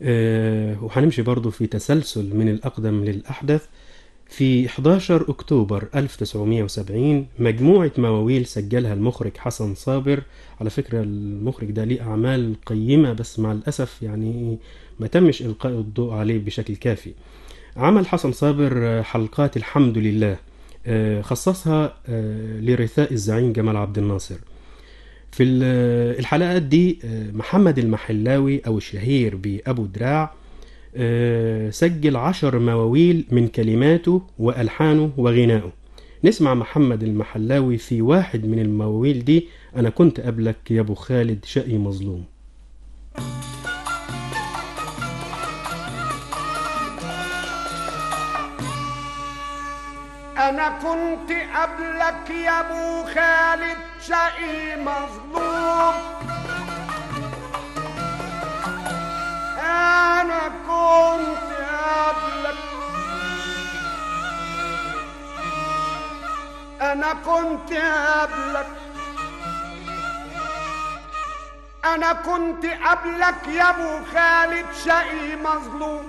وهنمشي برضو في تسلسل من الأقدم للأحدث. في 11 أكتوبر 1970 مجموعة مواويل سجلها المخرج حسن صابر. على فكرة المخرج ده ليه أعمال قيمة، بس مع الأسف يعني ما تمش إلقاء الضوء عليه بشكل كافي. عمل حسن صابر حلقات الحمد لله، خصصها لرثاء الزعيم جمال عبد الناصر. في الحلقات دي محمد المحلاوي أو الشهير بأبو دراع سجل 10 مواويل من كلماته وألحانه وغنائه. نسمع محمد المحلاوي في واحد من المواويل دي: أنا كنت قبلك يا أبو خالد شقي مظلوم. أنا كنت قبلك يا أبو خالد شقي مظلوم، أنا كنت قبلك، أنا كنت قبلك، أنا كنت قبلك يا أبو خالد شقي مظلوم.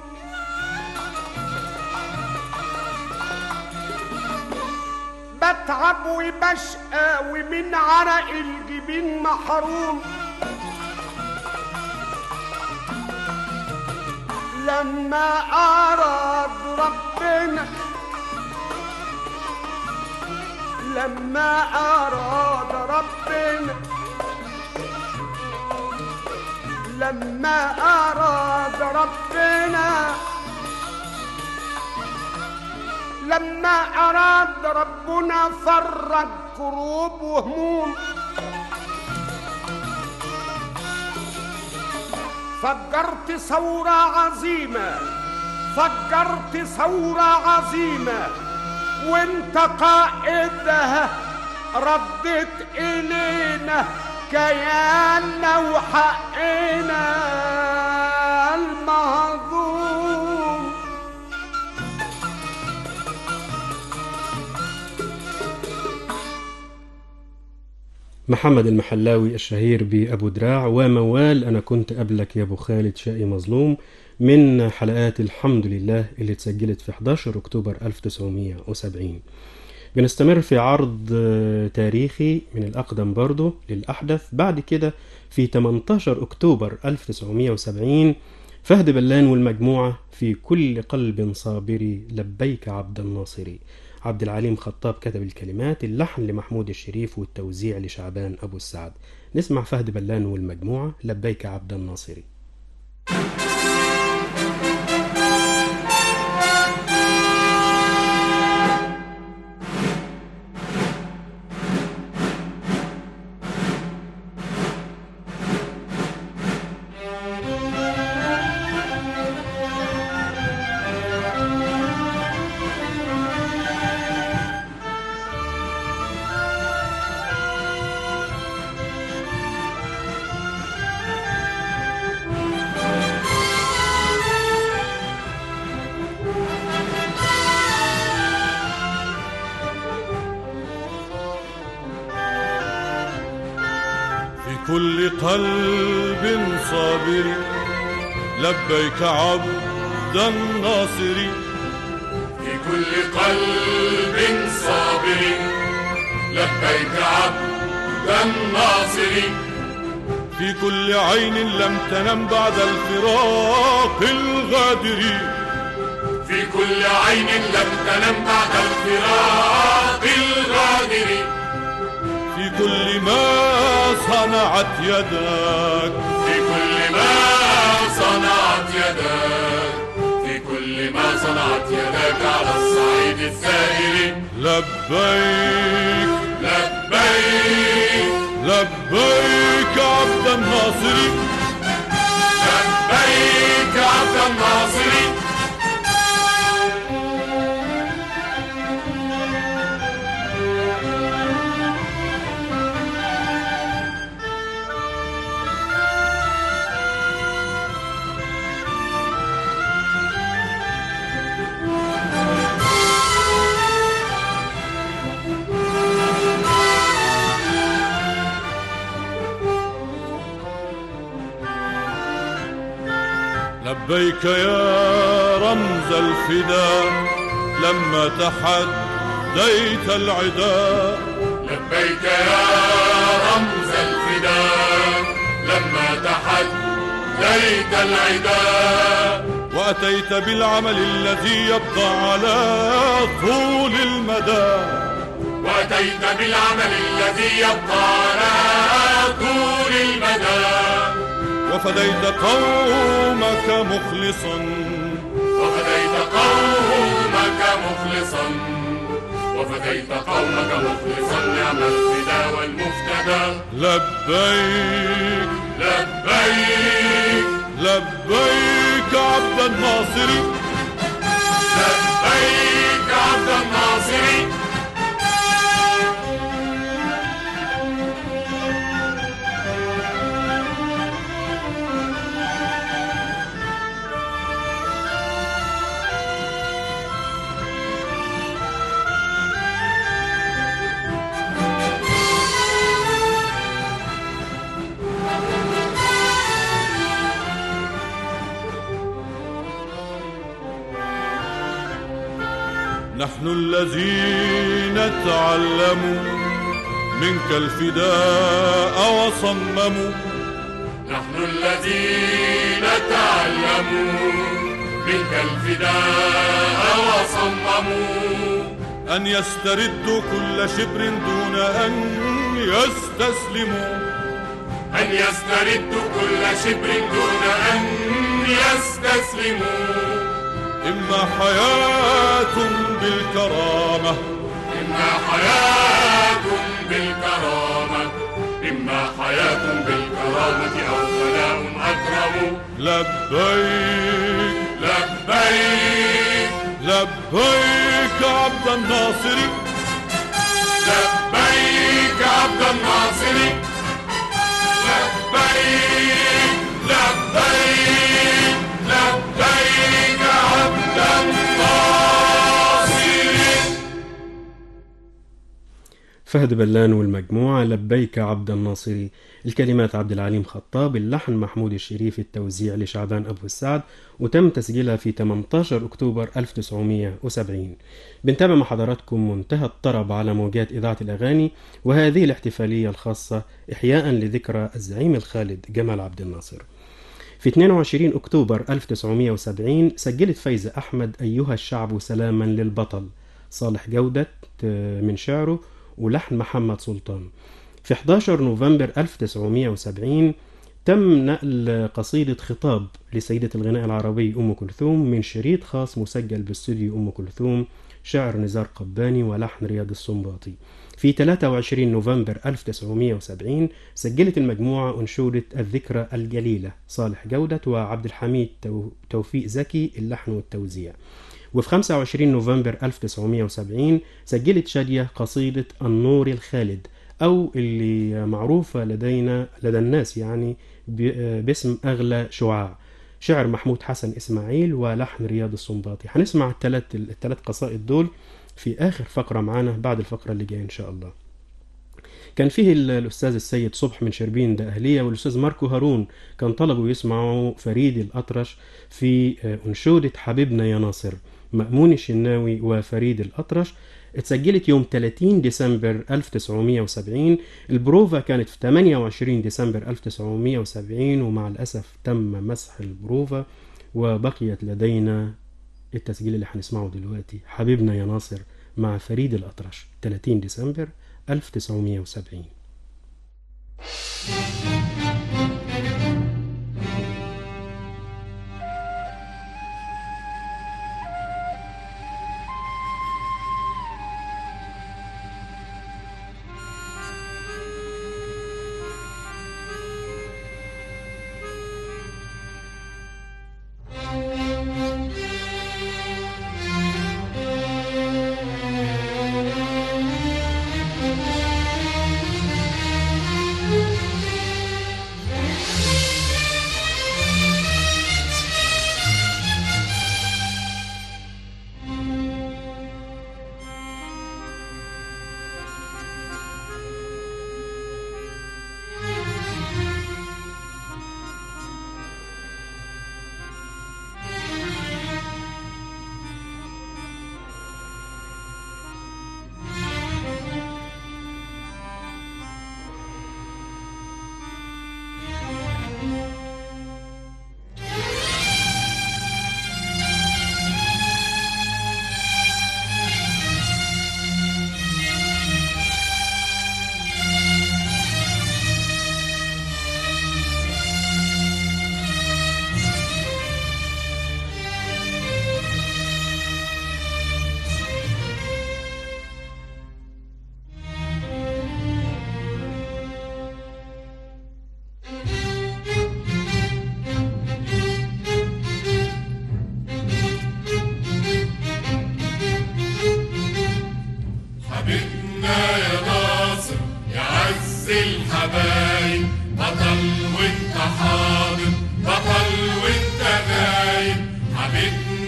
بتعب وبشقى ومن عرق الجبين محروم، لما أراد ربنا، لما أراد ربنا، لما أراد ربنا، لما أراد ربنا فرج كروب وهموم. فجرت ثورة عظيمة، فجرت ثورة عظيمة، وانت قائدها ردت إلينا كياننا وحقنا المهضوم. محمد المحلاوي الشهير بأبو دراع وموال أنا كنت قبلك يا أبو خالد شقي مظلوم، من حلقات الحمد لله اللي اتسجلت في 11 أكتوبر 1970. بنستمر في عرض تاريخي من الأقدم برضه للأحدث. بعد كده في 18 أكتوبر 1970 فهد بلان والمجموعة في كل قلب صابري لبيك عبد الناصري. عبد العليم خطاب كتب الكلمات، اللحن لمحمود الشريف والتوزيع لشعبان أبو السعد. نسمع فهد بلان والمجموعة لبيك عبد الناصري. كل قلب صابر لبيك عبد الناصر، في كل قلب صابر لبيك عبد الناصر، في كل عين لم تنم بعد الفراق الغادر، في كل عين لم تنم بعد الفراق الغادر، في كل ما صنعت يدك، في كل ما صنعت يدك، في كل ما صنعت يدك على الصعيد الثائر. لبيك لبيك لبيك عبد الناصر، لبيك عبد الناصر. لبيك يا رمز الفداء لما تحديت العداء. لبيك يا رمز الفداء لما تحديت العداء. وأتيت بالعمل الذي يبقى على طول المدى. وأتيت بالعمل الذي يبقى على طول المدى. وفديت قومك مخلصا. وفديت قومك مخلصا. وفديت قومك مخلصا. نعم الفداء والمفتدى. لبيك لبيك لبيك عبد الناصر. لبيك عبد الناصر. نحن الذين تعلموا منك الفداء وصمموا. نحن الذين تعلموا منك الفداء وصمموا. أن يستردوا كل شبر دون أن يستسلموا. أن يستردوا كل شبر دون أن يستسلموا. إما حياة بالكرامة. إما حياة بالكرامة. إما حياة بالكرامة أو فداء أكرم. لبيك لبيك لبيك عبد الناصر. لبيك عبد الناصر. لبيك لبيك لبيك عبد الناصر. فهد بلان والمجموعة لبيك عبد الناصري. الكلمات عبد العليم خطاب، اللحن محمود الشريف، التوزيع لشعبان أبو السعد، وتم تسجيلها في 18 أكتوبر 1970. بنتابع مع حضراتكم منتهى الطرب على موجات إذاعة الأغاني، وهذه الاحتفالية الخاصة إحياء لذكرى الزعيم الخالد جمال عبد الناصر. في 22 أكتوبر 1970 سجلت فايزة أحمد أيها الشعب سلاما للبطل، صالح جودة من شعره ولحن محمد سلطان. في 11 نوفمبر 1970 تم نقل قصيدة خطاب لسيدة الغناء العربي أم كلثوم من شريط خاص مسجل باستوديو أم كلثوم، شعر نزار قباني ولحن رياض السنباطي. في 23 نوفمبر 1970 سجلت المجموعة أنشودة الذكرى الجليلة، صالح جودة وعبد الحميد توفيق زكي اللحن والتوزيع. وفي 25 نوفمبر 1970 سجلت شادية قصيدة النور الخالد، أو اللي معروفة لدى الناس يعني باسم أغلى شعاع، شعر محمود حسن إسماعيل ولحن رياض السنباطي. هنسمع الثلاث قصائد دول في آخر فقرة معانا بعد الفقرة اللي جاية إن شاء الله. كان فيه الأستاذ السيد صبح من شربين ده أهلية، والأستاذ ماركو هارون كان طلبوا يسمعوا فريد الأطرش في أنشودة حبيبنا يا ناصر، مأمون الشناوي وفريد الأطرش. اتسجلت يوم 30 ديسمبر 1970. البروفا كانت في 28 ديسمبر 1970، ومع الأسف تم مسح البروفا، وبقيت لدينا التسجيل اللي هنسمعه دلوقتي، حبيبنا يا ناصر مع فريد الأطرش 30 ديسمبر 1970.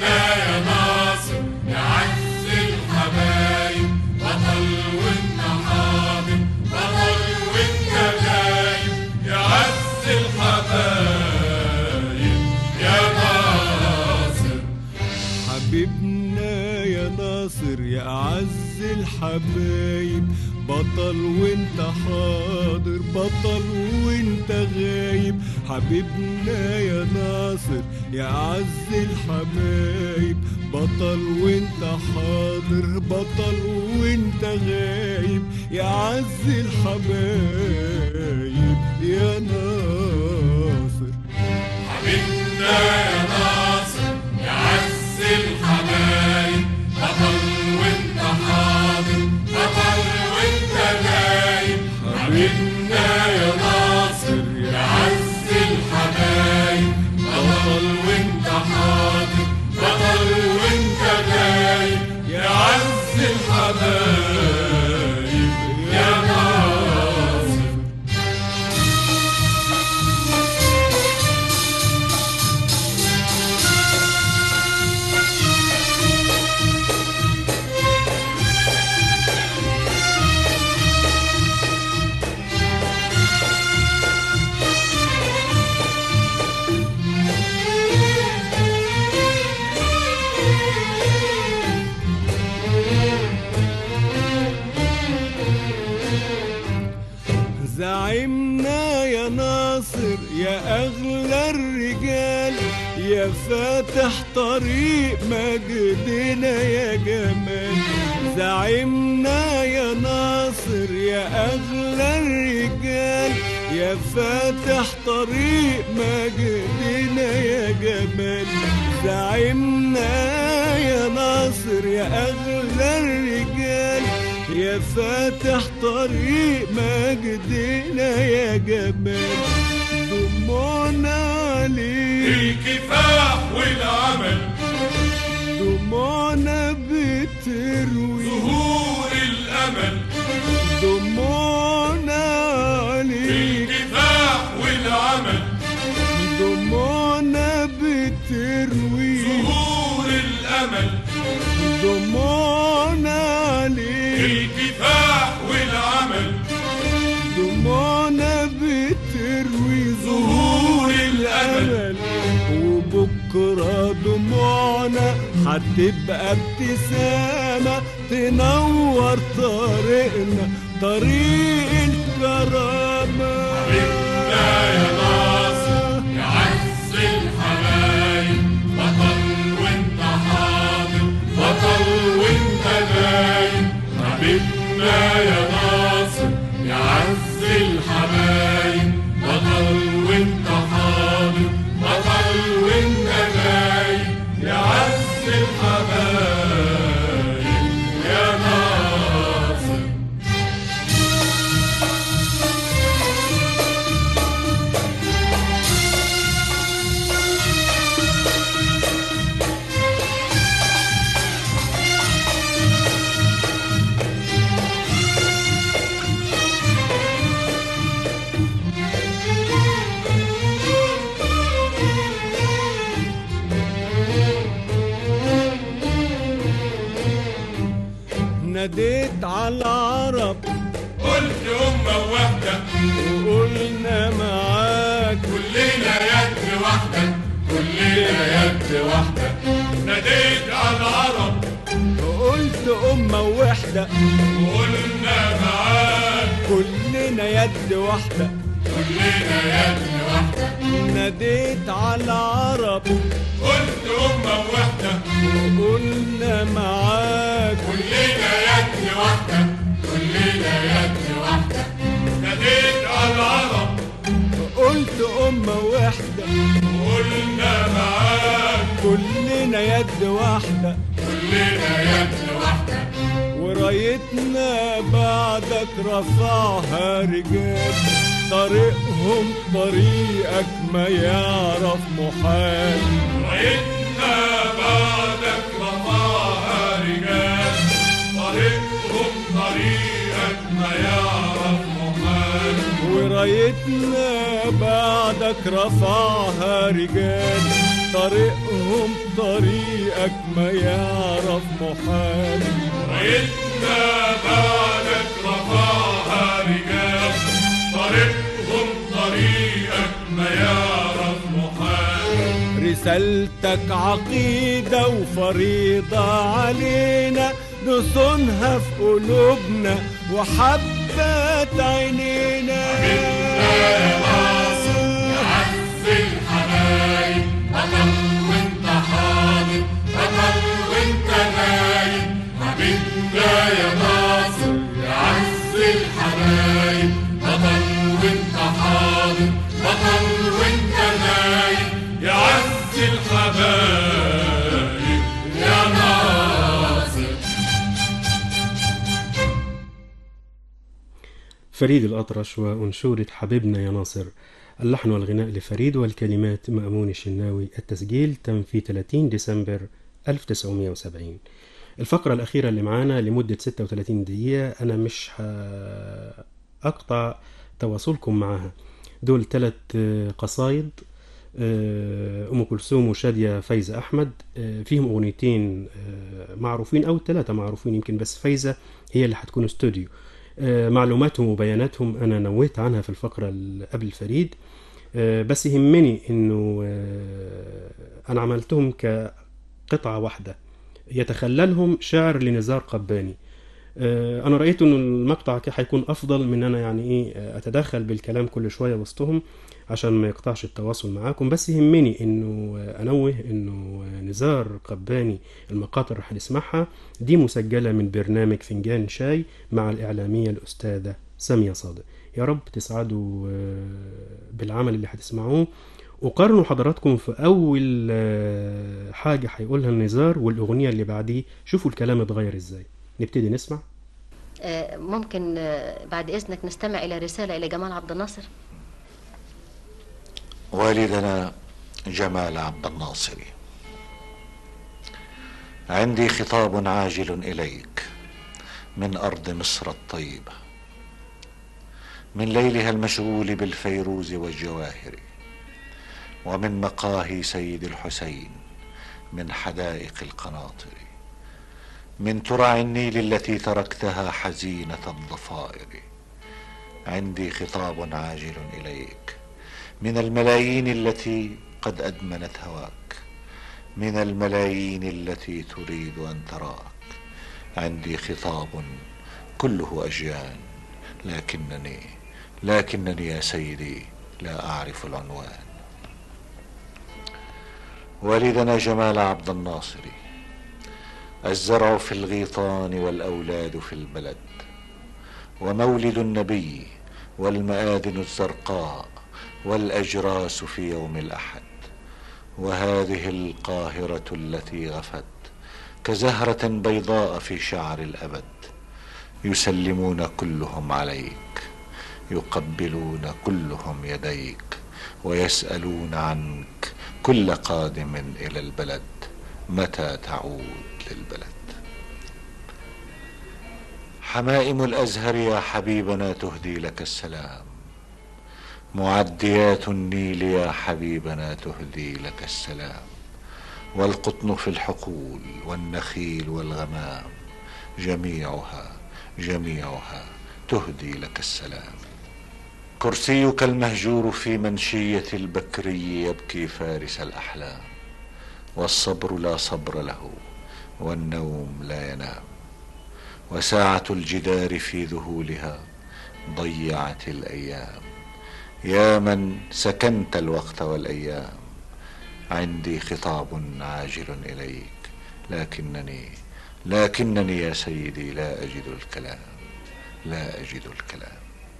حبيبنا يا ناصر يا عز الحبايب، بطل وانت حاضر، بطل وانت غايب، يا عز الحبايب يا ناصر. حبيبنا يا ناصر يا أعز الحبايب، بطل وانت حاضر، بطل وانت غايب، حبيبنا يا ناصر يا أعز الحبايب، بطل وانت حاضر، بطل وانت غايب، يا عز الحبايب يا ناصر. حبيبنا يا ناصر يا عز الحبايب، بطل وانت حاضر، بطل وانت غايب، حبيبنا يا ناصر يا عز الحبايب، بطل وانت حاضر، بطل وانت غايب، يا عز الحبايب يا ناصر. زعيمنا يا ناصر يا أغلى الرجال، يا فاتح طريق مجدنا يا جمال. زعيمنا يا ناصر يا أغلى الرجال، يا فاتح طريق مجدنا يا جمال. زعيمنا يا ناصر يا أغلى الرجال، يا فاتح طريق مجدنا يا جمال. دموعنا عليك الكفاح والعمل، دموعنا بتروي ظهور الأمل، دموعنا عليك الكفاح والعمل، دموعنا بتروي ظهور الأمل، دموعنا عليك الكفاح والعمل، دموعنا بتروي ظهور الأمل. وبكرة دموعنا هتبقى ابتسامة تنور طريقنا، طريق الكرامة. حبيبنا يا ناصر يا عز الحبايب، بطل وانت حاضر، بطل وانت غايب، حبيبنا يا ناصر يا عز الحبايب، بطل وانت حاضر، بطل وانت غايب، يا عز الحبايب يا ناصر. ناديت على العرب قلت أمة واحدة وقلنا معاك، كلنا يد واحدة، كلنا يد واحدة، ناديت على العرب قلت أمة واحدة وقلنا معاك، كلنا يد واحدة، كلنا يد واحدة، ناديت على العرب قلت أمة واحدة وقلنا معاك، كلنا يد واحدة، كلنا يد واحدة، ناديت على العرب قلت أمة واحدة وقلنا معاك، كلنا يد واحدة، كلنا يد واحدة، ورايتنا بعدك رفعها رجال، طريقهم طريقك ما يعرف محال. رايتنا بعدك رفعها رجال، طريقهم طريقك ما يعرف محال، ورايتنا بعدك رفعها رجال، طريقهم طريقك ما يعرف محال. رايتنا بعدك رفعها رجال، طريقهم طريقك ما يعرف محال. رسالتك عقيدة وفريضة علينا، نصونها في قلوبنا وحبت عينينا. يا ناصر يا عز الحبايب، بطل وانت حاضر، بطل وانت نايم. حبيبنا يا ناصر يا عز الحبايب، بطل وانت حاضر، بطل وانت نايم. يا عز الحبايب يا ناصر. فريد الأطرش وأنشودة حبيبنا يا ناصر. اللحن والغناء لفريد والكلمات مأمون الشناوي. التسجيل تم في 30 ديسمبر 1970. الفقرة الأخيرة اللي معانا لمدة 36 دقيقة، أنا مش هأقطع تواصلكم معها. دول 3 قصايد أم كلثوم وشادية فايزة أحمد، فيهم أغنيتين معروفين أو 3 معروفين يمكن، بس فايزة هي اللي هتكون استوديو. معلوماتهم وبياناتهم أنا نويت عنها في الفقرة قبل فريد، بس يهمني أنه أنا عملتهم كقطعة واحدة يتخللهم شعر لنزار قباني. أنا رأيت أنه المقطع هيكون أفضل من أنا يعني أتدخل بالكلام كل شوية وسطهم عشان ما يقطعش التواصل معاكم. بس يهمني أنه أنوه أنه نزار قباني المقاطع اللي هنسمعها دي مسجلة من برنامج فنجان شاي مع الإعلامية الأستاذة سامية صادق. يا رب تسعدوا بالعمل اللي هتسمعوه، وقارنوا حضراتكم في أول حاجة هيقولها النزار والأغنية اللي بعديه، شوفوا الكلام اتغير إزاي. نبتدي نسمع. ممكن بعد إذنك نستمع إلى رسالة إلى جمال عبد الناصر. والدنا جمال عبد الناصر، عندي خطاب عاجل إليك من أرض مصر الطيبة، من ليلها المشغول بالفيروز والجواهر، ومن مقاهي سيد الحسين، من حدائق القناطر، من ترع النيل التي تركتها حزينة الضفائر. عندي خطاب عاجل إليك من الملايين التي قد أدمنت هواك، من الملايين التي تريد أن تراك. عندي خطاب كله أجيان، لكنني يا سيدي لا أعرف العنوان. والدنا جمال عبد الناصر، الزرع في الغيطان والأولاد في البلد، ومولد النبي والمآذن الزرقاء والأجراس في يوم الأحد، وهذه القاهرة التي غفت كزهرة بيضاء في شعر الأبد. يسلمون كلهم عليك، يقبلون كلهم يديك، ويسألون عنك كل قادم إلى البلد متى تعود للبلد. حمائم الأزهر يا حبيبنا تهدي لك السلام، معديات النيل يا حبيبنا تهدي لك السلام، والقطن في الحقول والنخيل والغمام، جميعها تهدي لك السلام. كرسيك المهجور في منشية البكري يبكي فارس الأحلام، والصبر لا صبر له والنوم لا ينام، وساعة الجدار في ذهولها ضيعت الأيام. يا من سكنت الوقت والأيام، عندي خطاب عاجل إليك، لكنني يا سيدي لا أجد الكلام.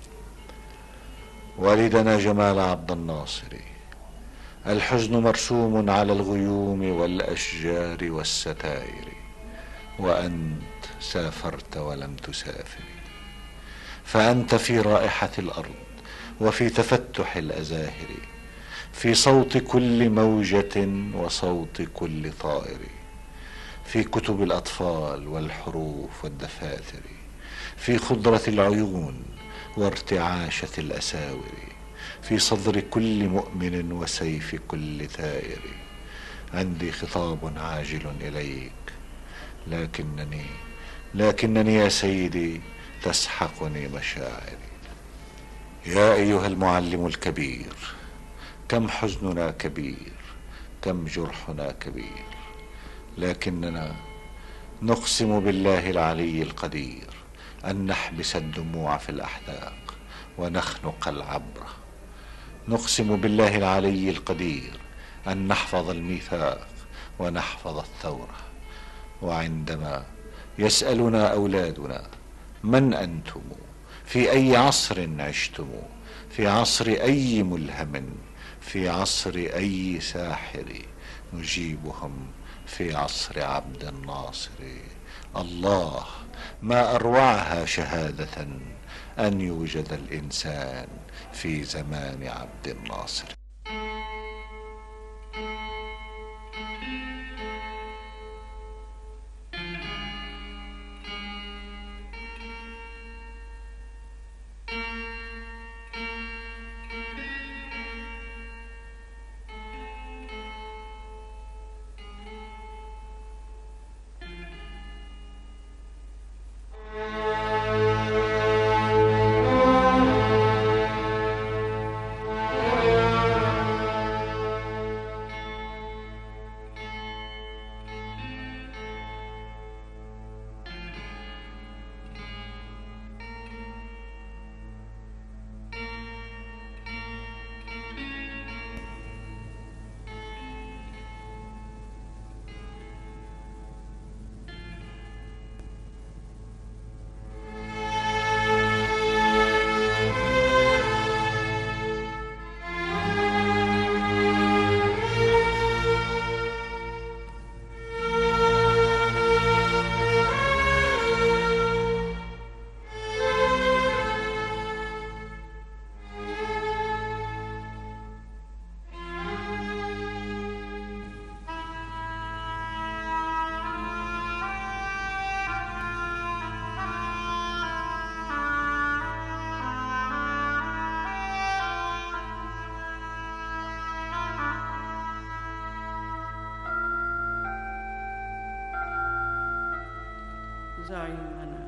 والدنا جمال عبد الناصر، الحزن مرسوم على الغيوم والأشجار والستائر، وأنت سافرت ولم تسافر، فأنت في رائحة الأرض وفي تفتح الأزاهر، في صوت كل موجة وصوت كل طائر، في كتب الأطفال والحروف والدفاتر، في خضرة العيون وارتعاشة الأساور، في صدر كل مؤمن وسيف كل ثائر، عندي خطاب عاجل إليك، لكنني يا سيدي تسحقني مشاعري. يا أيها المعلم الكبير، كم حزننا كبير، كم جرحنا كبير، لكننا نقسم بالله العلي القدير أن نحبس الدموع في الأحداق ونخنق العبرة. نقسم بالله العلي القدير أن نحفظ الميثاق ونحفظ الثورة. وعندما يسألنا أولادنا من أنتم، في أي عصر عشتم، في عصر أي ملهم، في عصر أي ساحر، نجيبهم في عصر عبد الناصر. الله، ما أروعها شهادة أن يوجد الإنسان في زمان عبد الناصر. زعيمنا،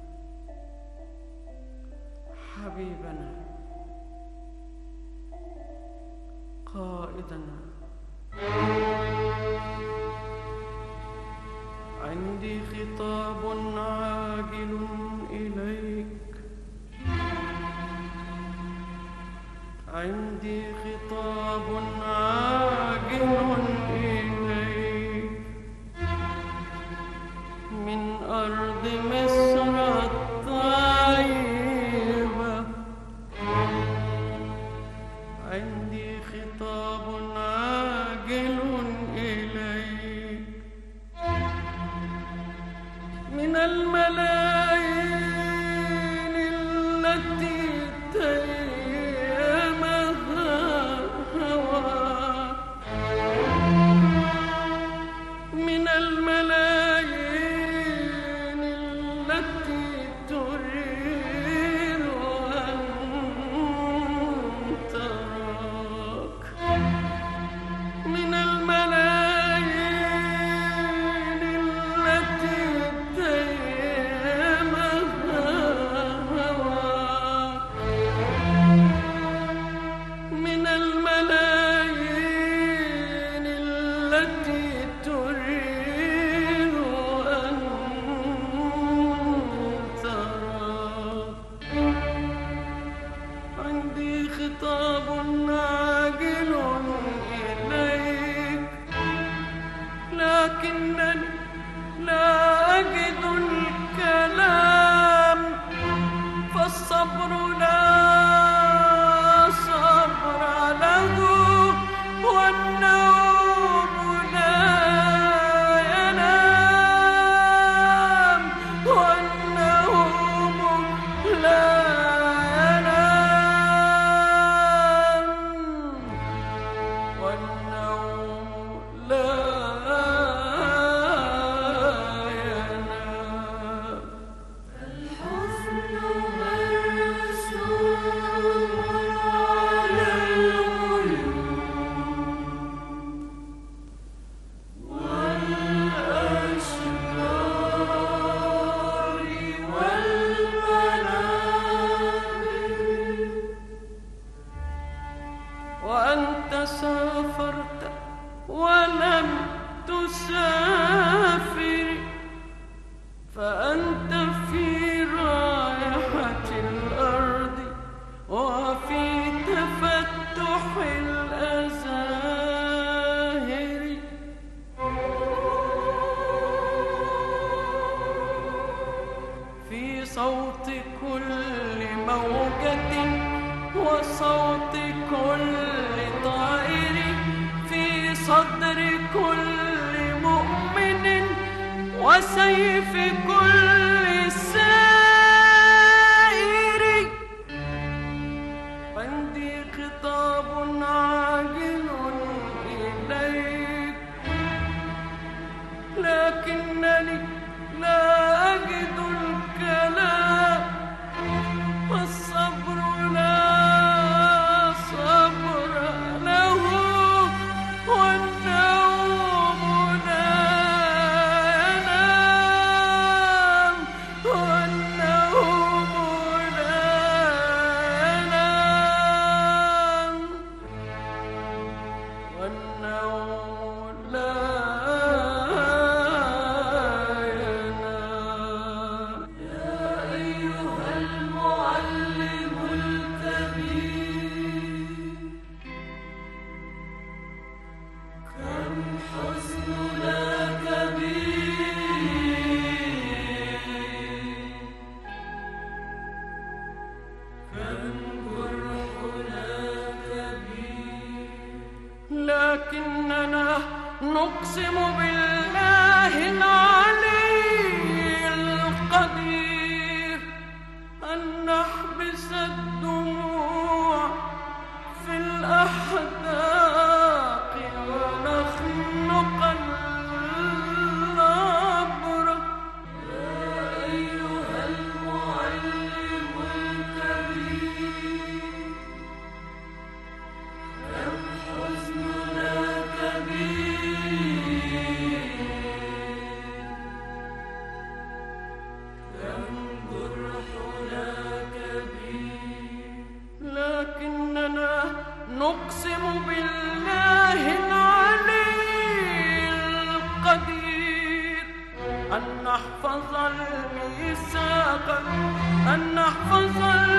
حبيبنا، قائدنا، عندي خطاب عاجل إليك، عندي خطاب عاجل إليك من أرض مصر الطيبة. عندي خطاب عاجل إليك من الملايين التي تيمها هواك، من الملايين التي تريد أن تراك، من الملايين التي تيمها هواك، من الملايين التي تريد أن تراك. عندي خطاب عاجل إليك لكنني لا أجد الكلام، فالصبر لا صبر له، والنوم لا ينام، والنوم لا ينام، والنوم لا المسافر، فأنت في رائحة الأرض وفي تفتح الأزاهر. في صوت كل موجة وصوت كل طائر، في صدر كل مؤمن وسيف كل سائر. عندي خطاب عاجل إليك، لكنني لا أجد الكلام، والصبر لا صبر له، والنوم لا ينام، والنوم لا ينام، والنوم لا ينام. يا أيها المعلم الكبير، كم حزننا كبير، كم جرحنا كبير، لكننا نقسم بالله العلي القدير أن نحبس الدموع في الأحداق ونخنق النبر. يا أيها المعلم الكبير، كم حزننا كبير، كم جرحنا كبير، لكننا نقسم بالله العلي القدير أن نحفظ الميثاق، أن نحفظ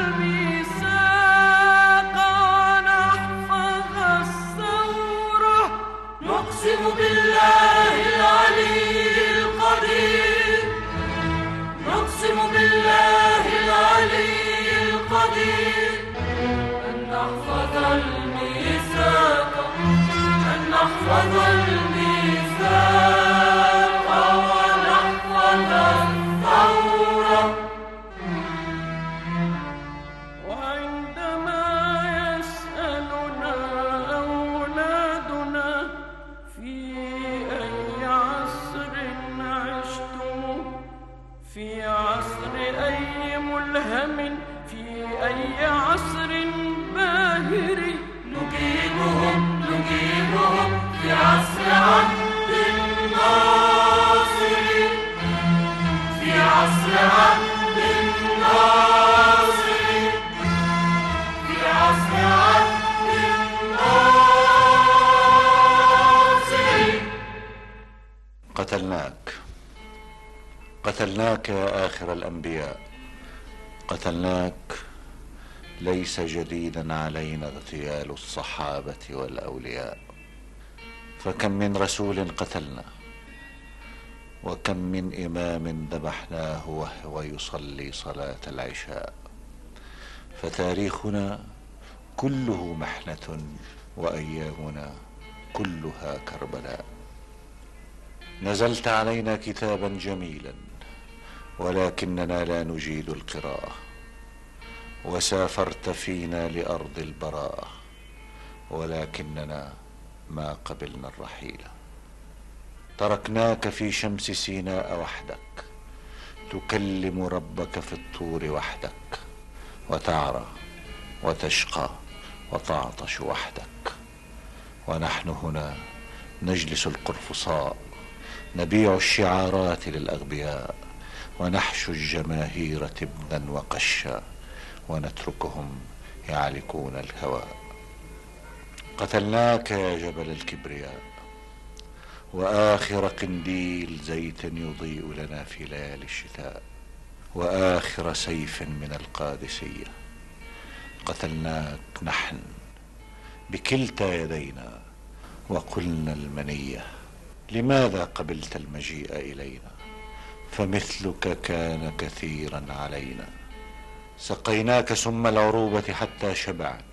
الميثاق ونحفظ الثورة. نقسم بالله العلي القدير، نقسم بالله العلي القدير أن نحفظ الميثاق، أن نحفظ الميثاق ونحفظ الثورة. وعندما يسألنا أولادنا في أي عصر عشتم، في عصر أي ملهم، في أي عصر باهر، نجيبهم في عصر عبد الناصر، في عصر عبد الناصر، في عصر عبد الناصر. قتلناك يا آخر الأنبياء، قتلناك. ليس جديدا علينا اغتيال الصحابة والأولياء، فكم من رسول قتلنا، وكم من إمام ذبحناه وهو يصلي صلاة العشاء. فتاريخنا كله محنة، وأيامنا كلها كربلاء. نزلت علينا كتابا جميلا، ولكننا لا نجيد القراءة، وسافرت فينا لأرض البراءة، ولكننا ما قبلنا الرحيل. تركناك في شمس سيناء وحدك، تكلم ربك في الطور وحدك، وتعرى وتشقى وتعطش وحدك. ونحن هنا نجلس القرفصاء، نبيع الشعارات للأغبياء، ونحشو الجماهير تبنا وقشا، ونتركهم يعلكون الهواء. قتلناك يا جبل الكبرياء، وآخر قنديل زيت يضيء لنا في ليالي الشتاء، وآخر سيف من القادسية. قتلناك نحن بكلتا يدينا وقلنا المنية، لماذا قبلت المجيء إلينا؟ فمثلك كان كثيرا علينا. سقيناك سم العروبة حتى شبعت،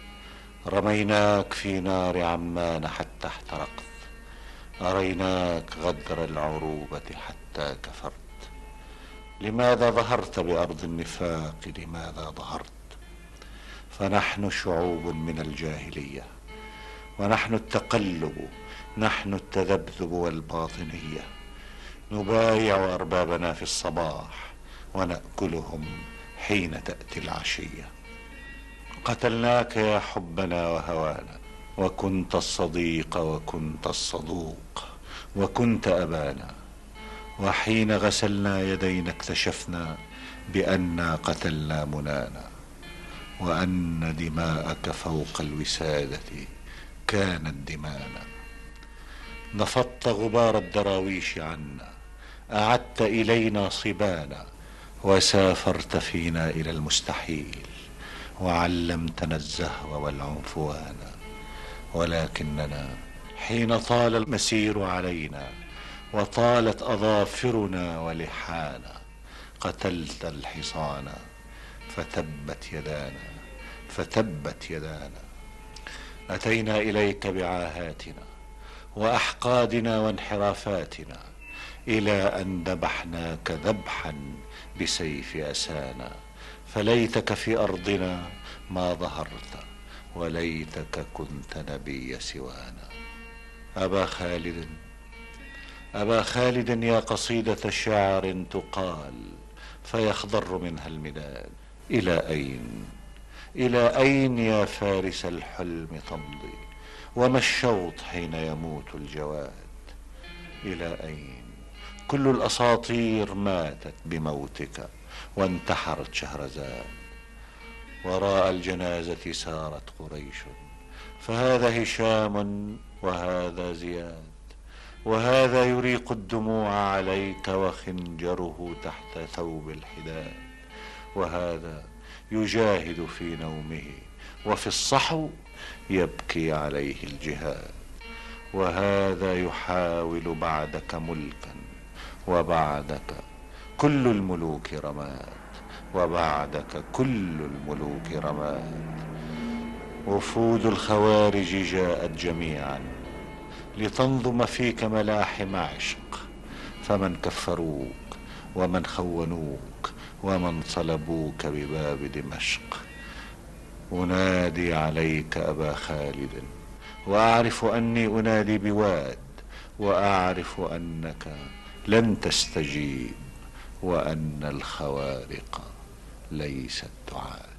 رميناك في نار عمان حتى احترقت، أريناك غدر العروبة حتى كفرت. لماذا ظهرت بأرض النفاق؟ لماذا ظهرت؟ فنحن شعوب من الجاهلية، ونحن التقلب، نحن التذبذب والباطنية، نبايع أربابنا في الصباح ونأكلهم حين تأتي العشية. قتلناك يا حبنا وهوانا، وكنت الصديق وكنت الصدوق وكنت أبانا، وحين غسلنا يدينا اكتشفنا بأننا قتلنا منانا، وأن دماءك فوق الوسادة كانت دمانا. نفضت غبار الدراويش عنا، أعدت إلينا صبانا، وسافرت فينا إلى المستحيل، وعلمتنا الزهو والعنفوان. ولكننا حين طال المسير علينا وطالت أظافرنا ولحانا، قتلت الحصان فتبت يدانا، فتبت يدانا. أتينا إليك بعاهاتنا وأحقادنا وانحرافاتنا، إلى أن ذبحناك ذبحا بسيف أسانا. فليتك في أرضنا ما ظهرت، وليتك كنت نبي سوانا. أبا خالد، أبا خالد، يا قصيدة شعر تقال فيخضر منها المداد. إلى أين، إلى أين يا فارس الحلم تمضي؟ وما الشوط حين يموت الجواد؟ إلى أين؟ كل الأساطير ماتت بموتك، وانتحرت شهرزاد. وراء الجنازة سارت قريش، فهذا هشام وهذا زياد، وهذا يريق الدموع عليك وخنجره تحت ثوب الحداد، وهذا يجاهد في نومه وفي الصحو يبكي عليه الجهاد، وهذا يحاول بعدك ملكا، وبعدك كل الملوك رماد، وبعدك كل الملوك رماد. وفود الخوارج جاءت جميعا لتنظم فيك ملاحم عشق، فمن كفروك ومن خونوك ومن صلبوك بباب دمشق. أنادي عليك أبا خالد، وأعرف أني أنادي بواد، وأعرف أنك لن تستجيب، وأن الخوارق ليست تعاد.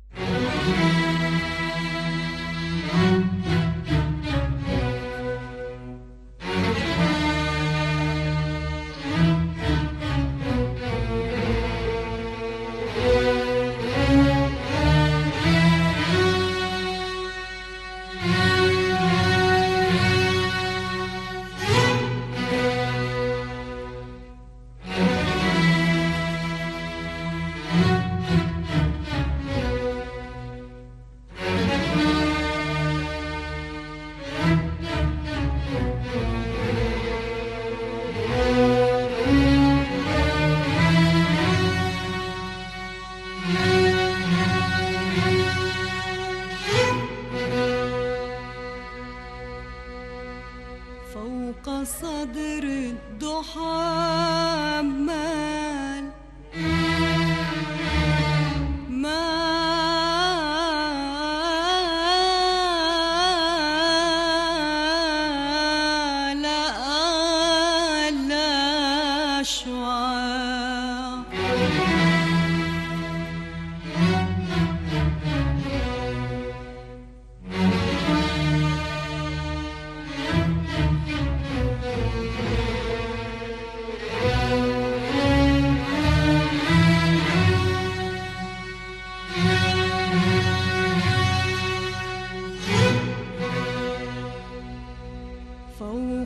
فوق صدر الضحى عمال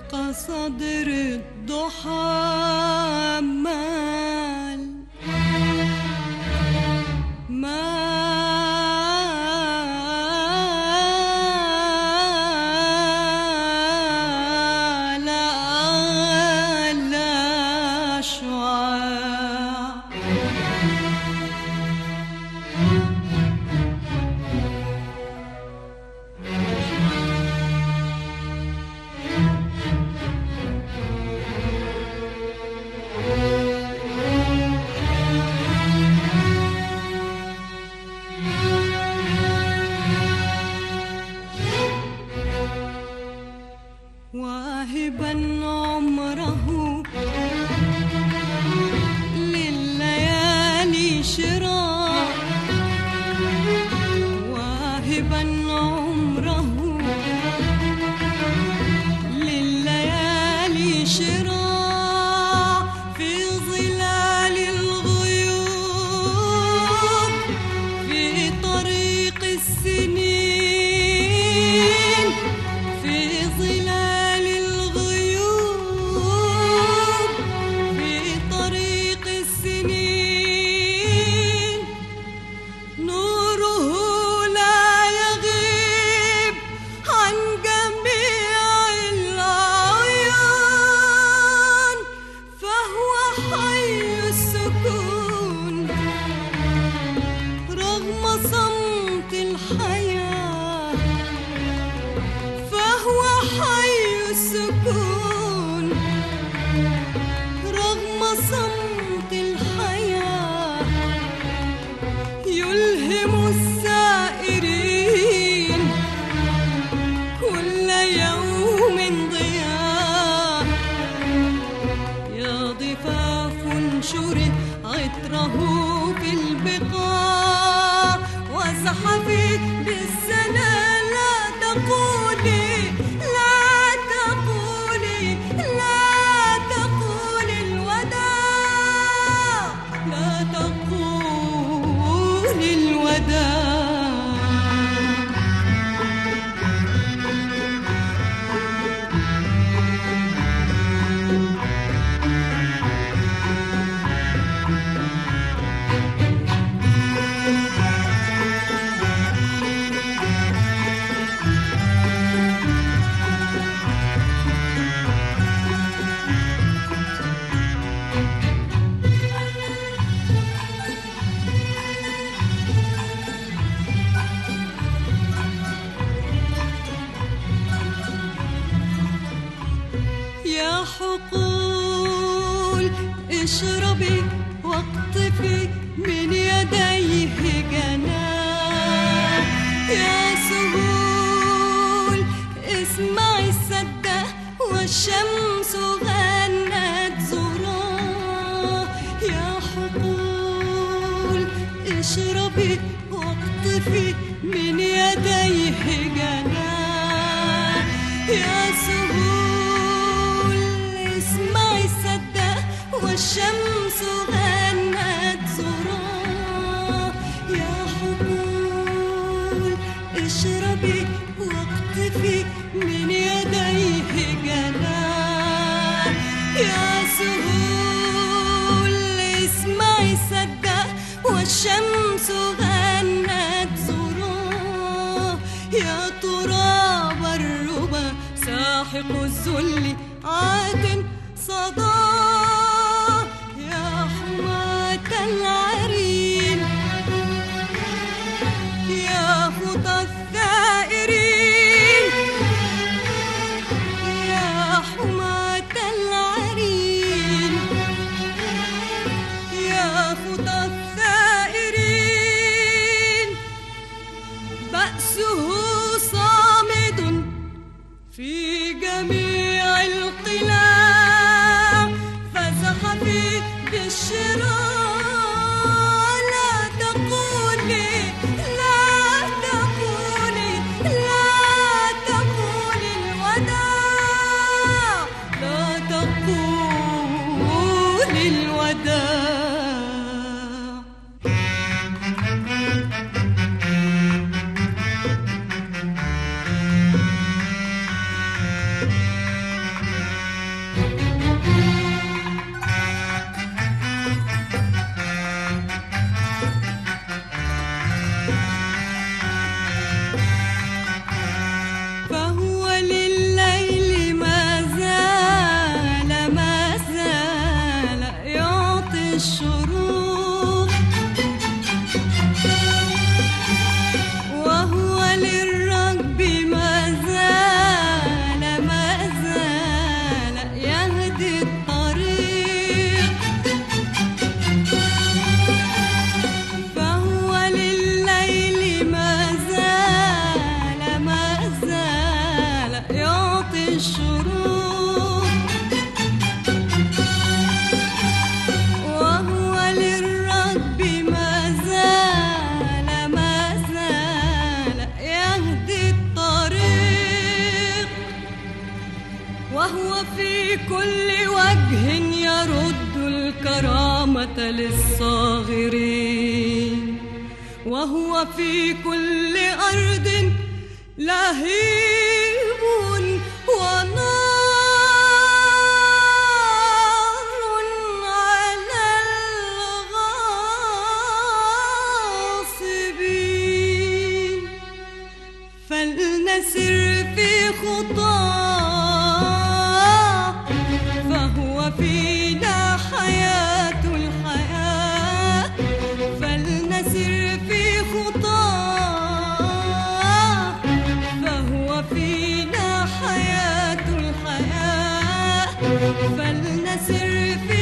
قصدر الضحى مال واهبا عمره لليالي شراء واهبا عمره لليالي شراء في ظلال الغيوب في طريق السنين في ظلال الغيوب في طريق السنين نوره لا يغيب عن جميع العيون فهو حي السكون رغم صمت الحياة فهو حي السكون رغم صمت الحياة يلهم السائرين كل يوم ضياء يا ضفاف انشري عطره في البقاع وزحفي بالسنا لا تقولي لا تقولي لا تقولي الوداع لا تقولي الوداع يا حقول اشربي واقطفي من يديه جناح يا سهول اسمعي السدة والشمس غنت زراه يا حقول اشربي واقطفي من يديه جناح يا سهول اسمعي السدة والشمس غنت زراه يا حقول اشربي واقطفي من يديه جناح يا سهول اسمعي السدة والشمس غنت زراه يا تراب الربا ساحق الذل عاد صداه يا حماة العرين يا خطى الثائرين يا حماة العرين يا خطى الثائرين بأسه صامد في جميع القلاع فزحفي بالشراء لا تقولي لا تقولي لا تقولي الوداع لا تقولي الوداع في كل وجه يرد الكرامة للصاغرين، وهو في كل أرض لهيب ونار على الغاصبين. فلنسر في خطاه فهو فينا حياة الحياة. فلنسر في خطاه فهو فينا حياة الحياة. فلنسر في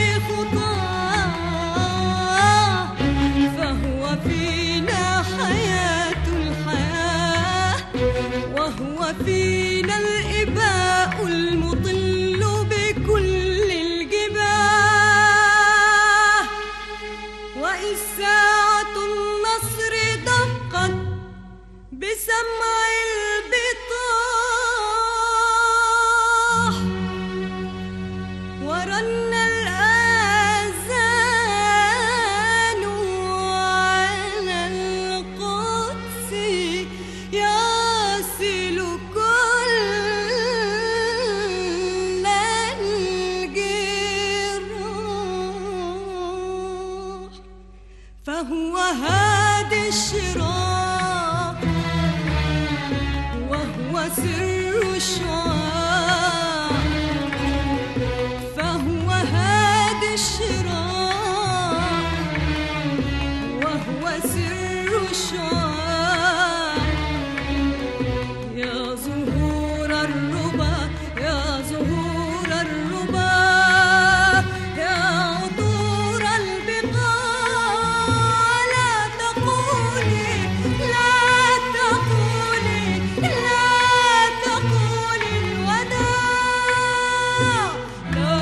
خطاه فهو فينا حياة الحياة. وهو فينا الإباء المطل بكل الجباه. وإذ ساعة النصر دقت بسمع البطاح، ورن الآذان على القدس يصل كل الجراح. فهو هادي الشراق وهو سر الشعاع. فهو هادي الشراق وهو سر الشعاع. يا زهور الربا يا زهور الربا يا عطور البقاع. لا تقولي لا تقولي لا تقولي الوداع. لا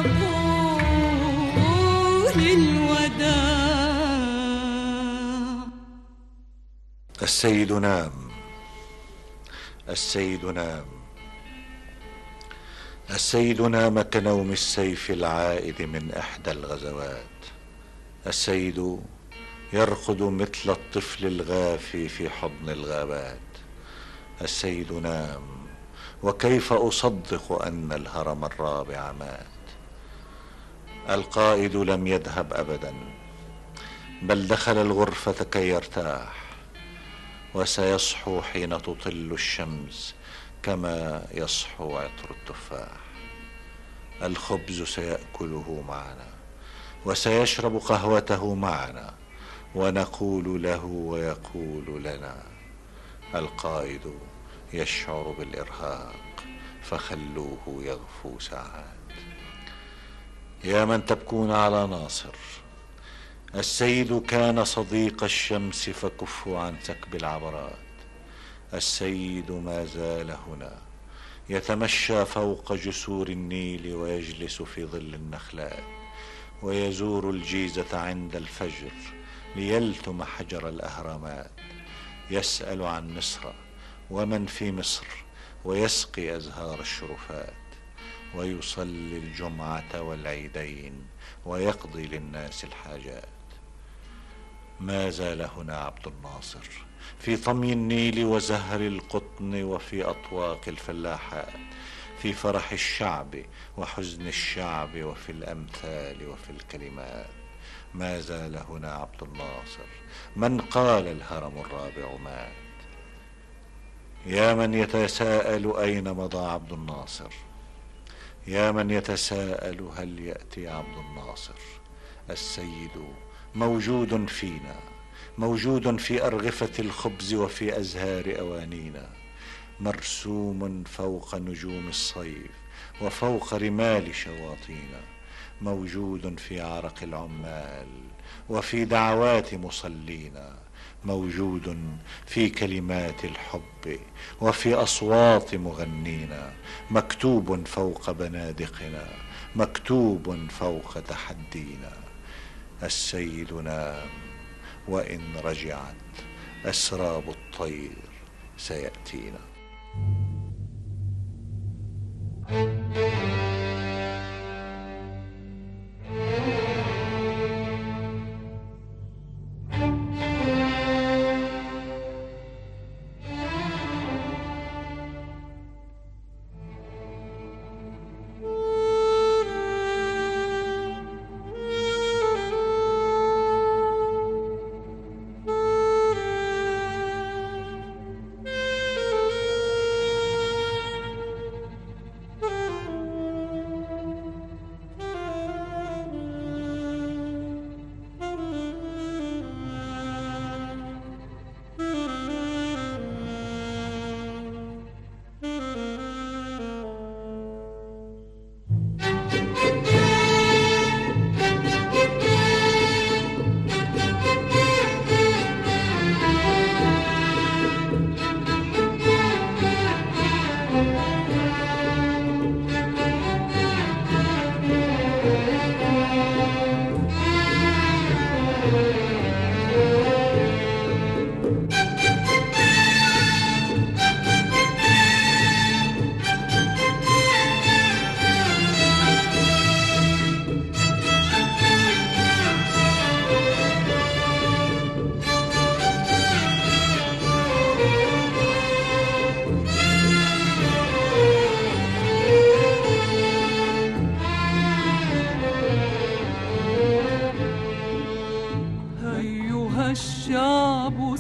تقولي الوداع. السيد نام، السيد نام، السيد نام كنوم السيف العائد من إحدى الغزوات. السيد يرقد مثل الطفل الغافي في حضن الغابات. السيد نام، وكيف أصدق أن الهرم الرابع مات. القائد لم يذهب أبدا، بل دخل الغرفة كي يرتاح، وسيصحو حين تطل الشمس كما يصحو عطر التفاح. الخبز سيأكله معنا، وسيشرب قهوته معنا، ونقول له ويقول لنا. القائد يشعر بالإرهاق، فخلوه يغفو ساعات. يا من تبكون على ناصر، السيد كان صديق الشمس فكفوا عن سكب العبرات. السيد ما زال هنا يتمشى فوق جسور النيل، ويجلس في ظل النخلات، ويزور الجيزة عند الفجر ليلتم حجر الأهرامات. يسأل عن مصر ومن في مصر، ويسقي أزهار الشرفات، ويصلي الجمعة والعيدين، ويقضي للناس الحاجات. ما زال هنا عبد الناصر في طمي النيل وزهر القطن، وفي أطواق الفلاحات، في فرح الشعب وحزن الشعب، وفي الأمثال وفي الكلمات. ما زال هنا عبد الناصر من قال الهرم الرابع مات. يا من يتساءل أين مضى عبد الناصر، يا من يتساءل هل يأتي عبد الناصر. السيد موجود فينا، موجود في أرغفة الخبز وفي أزهار أوانينا، مرسوم فوق نجوم الصيف وفوق رمال شواطينا، موجود في عرق العمال وفي دعوات مصلينا، موجود في كلمات الحب وفي أصوات مغنينا، مكتوب فوق بنادقنا، مكتوب فوق تحدينا. السيد نام، وإن رجعت أسراب الطير سيأتينا.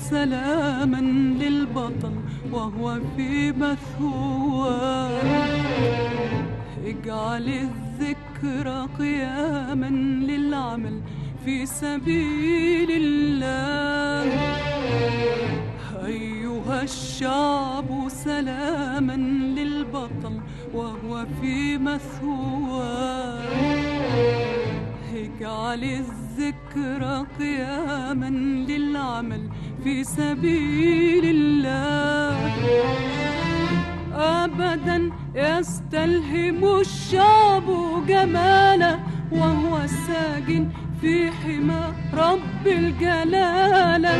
سلاما للبطل وهو في مثواه. اجعل الذكرى قياما للعمل في سبيل الله. أيها الشعب سلاما للبطل وهو في مثواه. اجعل الذكرى قياما للعمل في سبيل الله. أبدا يستلهم الشعب جمالا وهو ساجن في حمى رب الجلالة.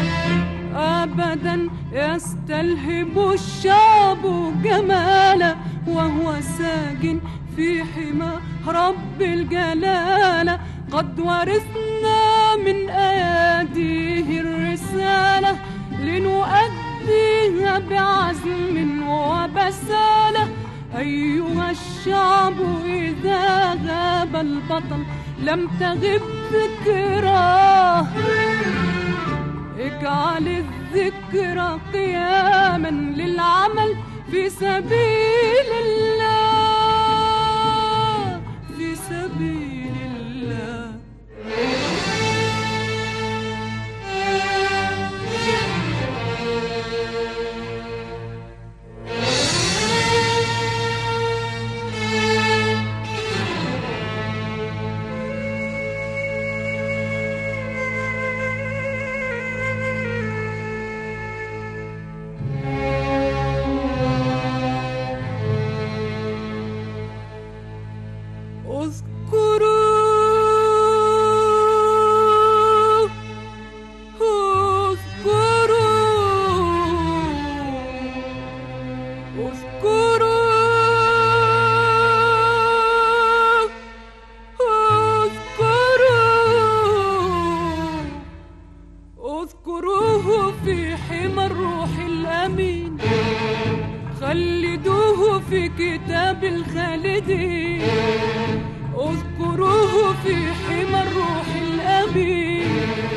أبدا يستلهم الشعب جمالا وهو ساجن في حمى رب الجلالة. قد ورثنا من أياديه الرسالة لنؤديها بعزم وبسالة. أيها الشعب إذا غاب البطل لم تغب ذكراه. اجعل الذكرى قياما للعمل في سبيل الله، في سبيل الله. اذكروه في حمى الروح الأمين. خلدوه في كتاب الخالدين. اذكروه في حمى الروح الأمين.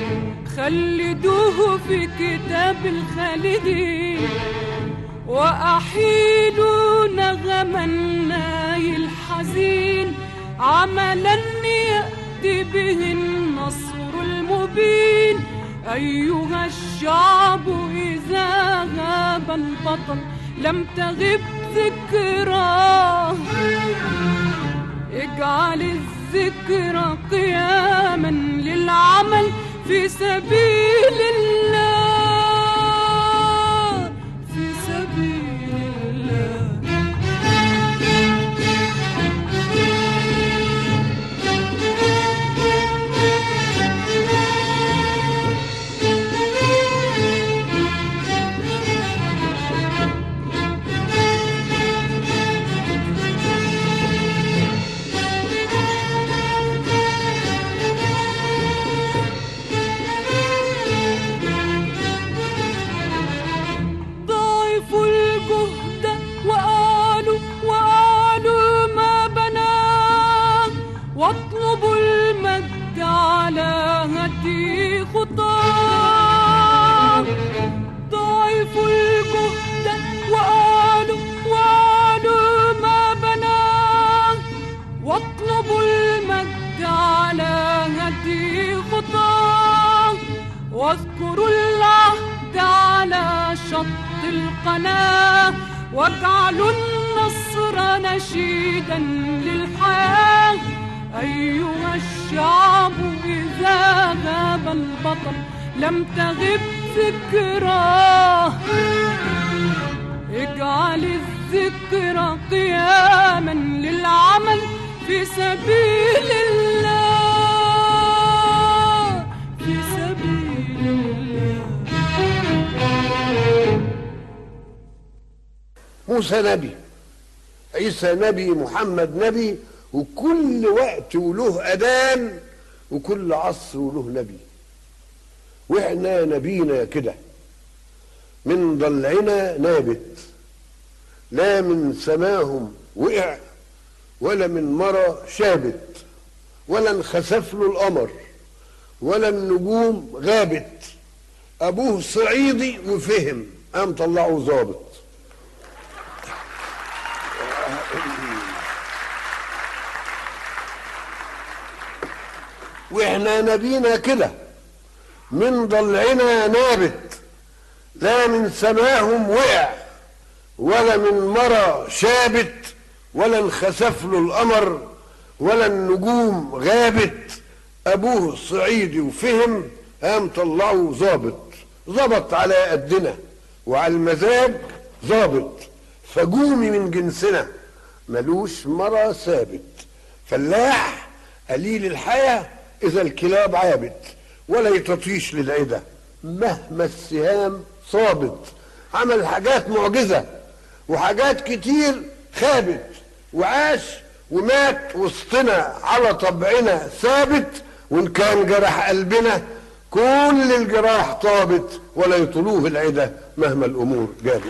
خلدوه في كتاب الخالدين. وأحيلوا نغم الناي الحزين عملا يأتي به النصر المبين. أيها الشعب إذا غاب البطل لم تغب ذكراه. اجعل الذكرى قياما للعمل في سبيل الله، في سبيل الله. واطلبوا المجد على هدي خطاه. ضاعفوا الجهد وقالوا ما بناه. واطلبوا المجد على هدي خطاه. واذكروا العهد على شط القناة. واجعلوا النصر نشيدا للحياة. أيها الشعب إذا غاب البطل لم تغب ذكراه. اجعل الذكرى قياما للعمل في سبيل الله، في سبيل الله. موسى نبي، عيسى نبي، محمد نبي، وكل وقت وله أذان وكل عصر وله نبي. واحنا نبينا كده من ضلعنا نابت، لا من سماهم وقع ولا من مرى شابت، ولا انخسف له القمر ولا النجوم غابت. ابوه صعيدي وفهم قام طلعه ظابط. واحنا نبينا كده من ضلعنا نابت، لا من سماهم وقع ولا من مرى شابت ولا انخسف له القمر ولا النجوم غابت. ابوه صعيدي وفهم قام طلعه ظبط على قدنا وعلى المزاج ظابط، فجومي من جنسنا ملوش مرى ثابت. فلاح قليل الحياة اذا الكلاب عابت، ولا يتطيش للعدة مهما السهام صابت. عمل حاجات معجزة وحاجات كتير خابت، وعاش ومات وسطنا على طبعنا ثابت. وان كان جرح قلبنا كل الجراح طابت، ولا يطلوه العدة مهما الامور جابت.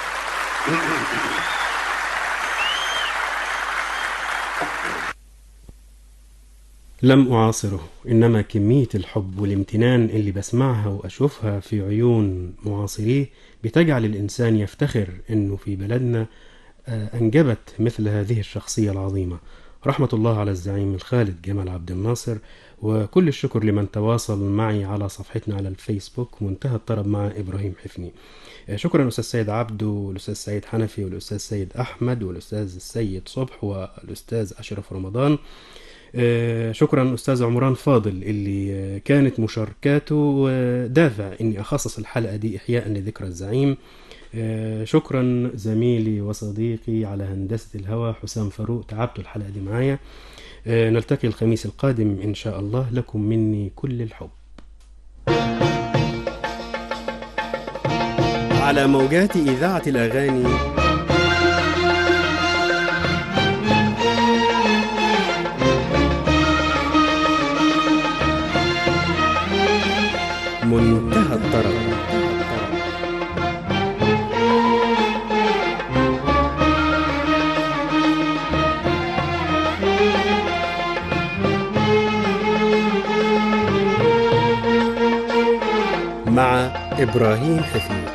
لم أعاصره، إنما كمية الحب والامتنان اللي بسمعها وأشوفها في عيون معاصريه بتجعل الإنسان يفتخر إنه في بلدنا أنجبت مثل هذه الشخصية العظيمة. رحمة الله على الزعيم الخالد جمال عبد الناصر. وكل الشكر لمن تواصل معي على صفحتنا على الفيسبوك منتهى الطرب مع إبراهيم حفني. شكرا الأستاذ سيد عبده والأستاذ سيد حنفي والأستاذ سيد أحمد والأستاذ السيد صبح والأستاذ أشرف رمضان. شكرا أستاذ عمران فاضل اللي كانت مشاركاته دافع إني أخصص الحلقة دي إحياء لذكرى الزعيم. شكرا زميلي وصديقي على هندسة الهواء حسام فاروق، تعبت الحلقة دي معايا. نلتقي الخميس القادم إن شاء الله. لكم مني كل الحب. على موجات إذاعة الأغاني منتهى الطرب. مع إبراهيم حفني.